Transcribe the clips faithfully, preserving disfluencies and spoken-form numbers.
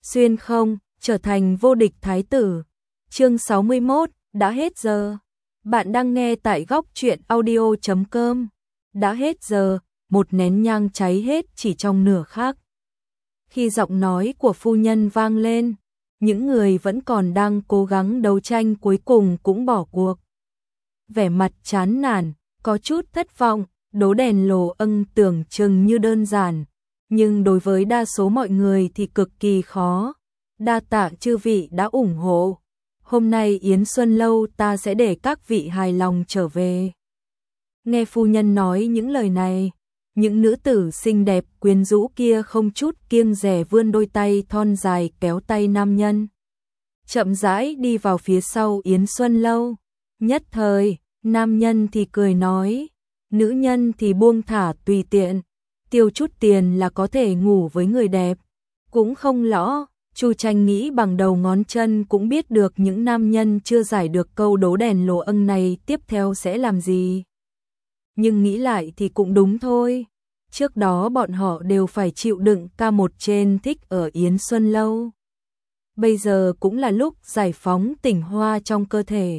xuyên không, trở thành vô địch thái tử. Chương sáu mươi mốt, đã hết giờ. Bạn đang nghe tại góc truyện audio chấm com. Đã hết giờ, một nén nhang cháy hết chỉ trong nửa khắc. Khi giọng nói của phu nhân vang lên, những người vẫn còn đang cố gắng đấu tranh cuối cùng cũng bỏ cuộc. Vẻ mặt chán nản, có chút thất vọng, đố đèn lồ ân tưởng chừng như đơn giản, nhưng đối với đa số mọi người thì cực kỳ khó. Đa tạ chư vị đã ủng hộ. Hôm nay Yến Xuân Lâu ta sẽ để các vị hài lòng trở về. Nghe phu nhân nói những lời này, những nữ tử xinh đẹp quyến rũ kia không chút kiêng dè vươn đôi tay thon dài kéo tay nam nhân. Chậm rãi đi vào phía sau Yến Xuân Lâu. Nhất thời, nam nhân thì cười nói, nữ nhân thì buông thả tùy tiện, tiêu chút tiền là có thể ngủ với người đẹp. Cũng không lõ, Chu Tranh nghĩ bằng đầu ngón chân cũng biết được những nam nhân chưa giải được câu đố đèn lồ ân này tiếp theo sẽ làm gì. Nhưng nghĩ lại thì cũng đúng thôi. Trước đó bọn họ đều phải chịu đựng ca một trên thích ở Yến Xuân Lâu. Bây giờ cũng là lúc giải phóng tỉnh hoa trong cơ thể.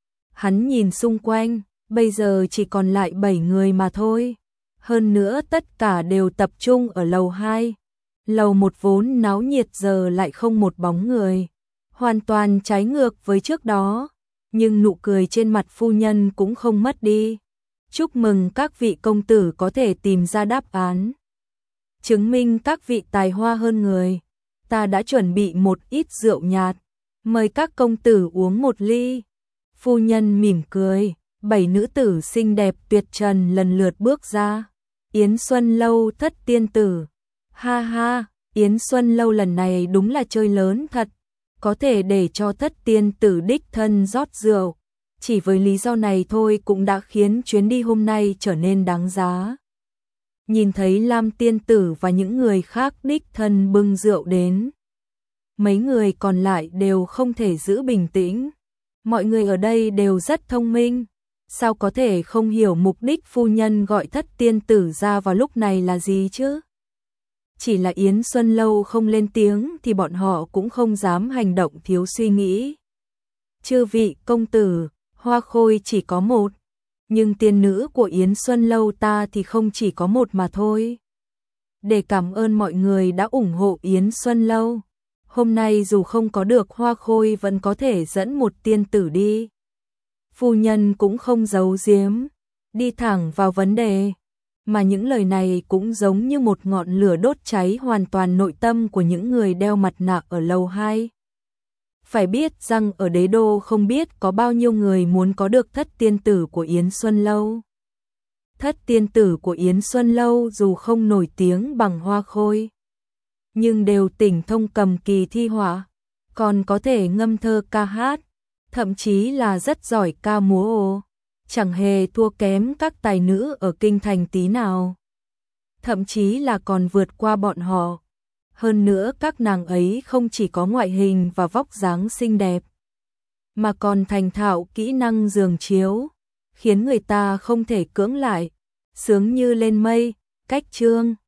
Hắn nhìn xung quanh, bây giờ chỉ còn lại bảy người mà thôi. Hơn nữa tất cả đều tập trung ở lầu hai. Lầu một vốn náo nhiệt giờ lại không một bóng người. Hoàn toàn trái ngược với trước đó. Nhưng nụ cười trên mặt phu nhân cũng không mất đi. Chúc mừng các vị công tử có thể tìm ra đáp án. Chứng minh các vị tài hoa hơn người. Ta đã chuẩn bị một ít rượu nhạt. Mời các công tử uống một ly. Phu nhân mỉm cười. Bảy nữ tử xinh đẹp tuyệt trần lần lượt bước ra. Yến Xuân Lâu thất tiên tử. Ha ha, Yến Xuân Lâu lần này đúng là chơi lớn thật. Có thể để cho thất tiên tử đích thân rót rượu. Chỉ với lý do này thôi cũng đã khiến chuyến đi hôm nay trở nên đáng giá. Nhìn thấy Lam tiên tử và những người khác đích thân bưng rượu đến. Mấy người còn lại đều không thể giữ bình tĩnh. Mọi người ở đây đều rất thông minh. Sao có thể không hiểu mục đích phu nhân gọi thất tiên tử ra vào lúc này là gì chứ? Chỉ là Yến Xuân Lâu không lên tiếng thì bọn họ cũng không dám hành động thiếu suy nghĩ. Chư vị công tử, hoa khôi chỉ có một, nhưng tiên nữ của Yến Xuân Lâu ta thì không chỉ có một mà thôi. Để cảm ơn mọi người đã ủng hộ Yến Xuân Lâu, hôm nay dù không có được hoa khôi vẫn có thể dẫn một tiên tử đi. Phu nhân cũng không giấu giếm, đi thẳng vào vấn đề, mà những lời này cũng giống như một ngọn lửa đốt cháy hoàn toàn nội tâm của những người đeo mặt nạ ở lầu hai. Phải biết rằng ở đế đô không biết có bao nhiêu người muốn có được thất tiên tử của Yến Xuân Lâu. Thất tiên tử của Yến Xuân Lâu dù không nổi tiếng bằng hoa khôi, nhưng đều tỉnh thông cầm kỳ thi họa, còn có thể ngâm thơ ca hát, thậm chí là rất giỏi ca múa ồ, chẳng hề thua kém các tài nữ ở kinh thành tí nào. Thậm chí là còn vượt qua bọn họ. Hơn nữa các nàng ấy không chỉ có ngoại hình và vóc dáng xinh đẹp, mà còn thành thạo kỹ năng giường chiếu, khiến người ta không thể cưỡng lại, sướng như lên mây, cách chương.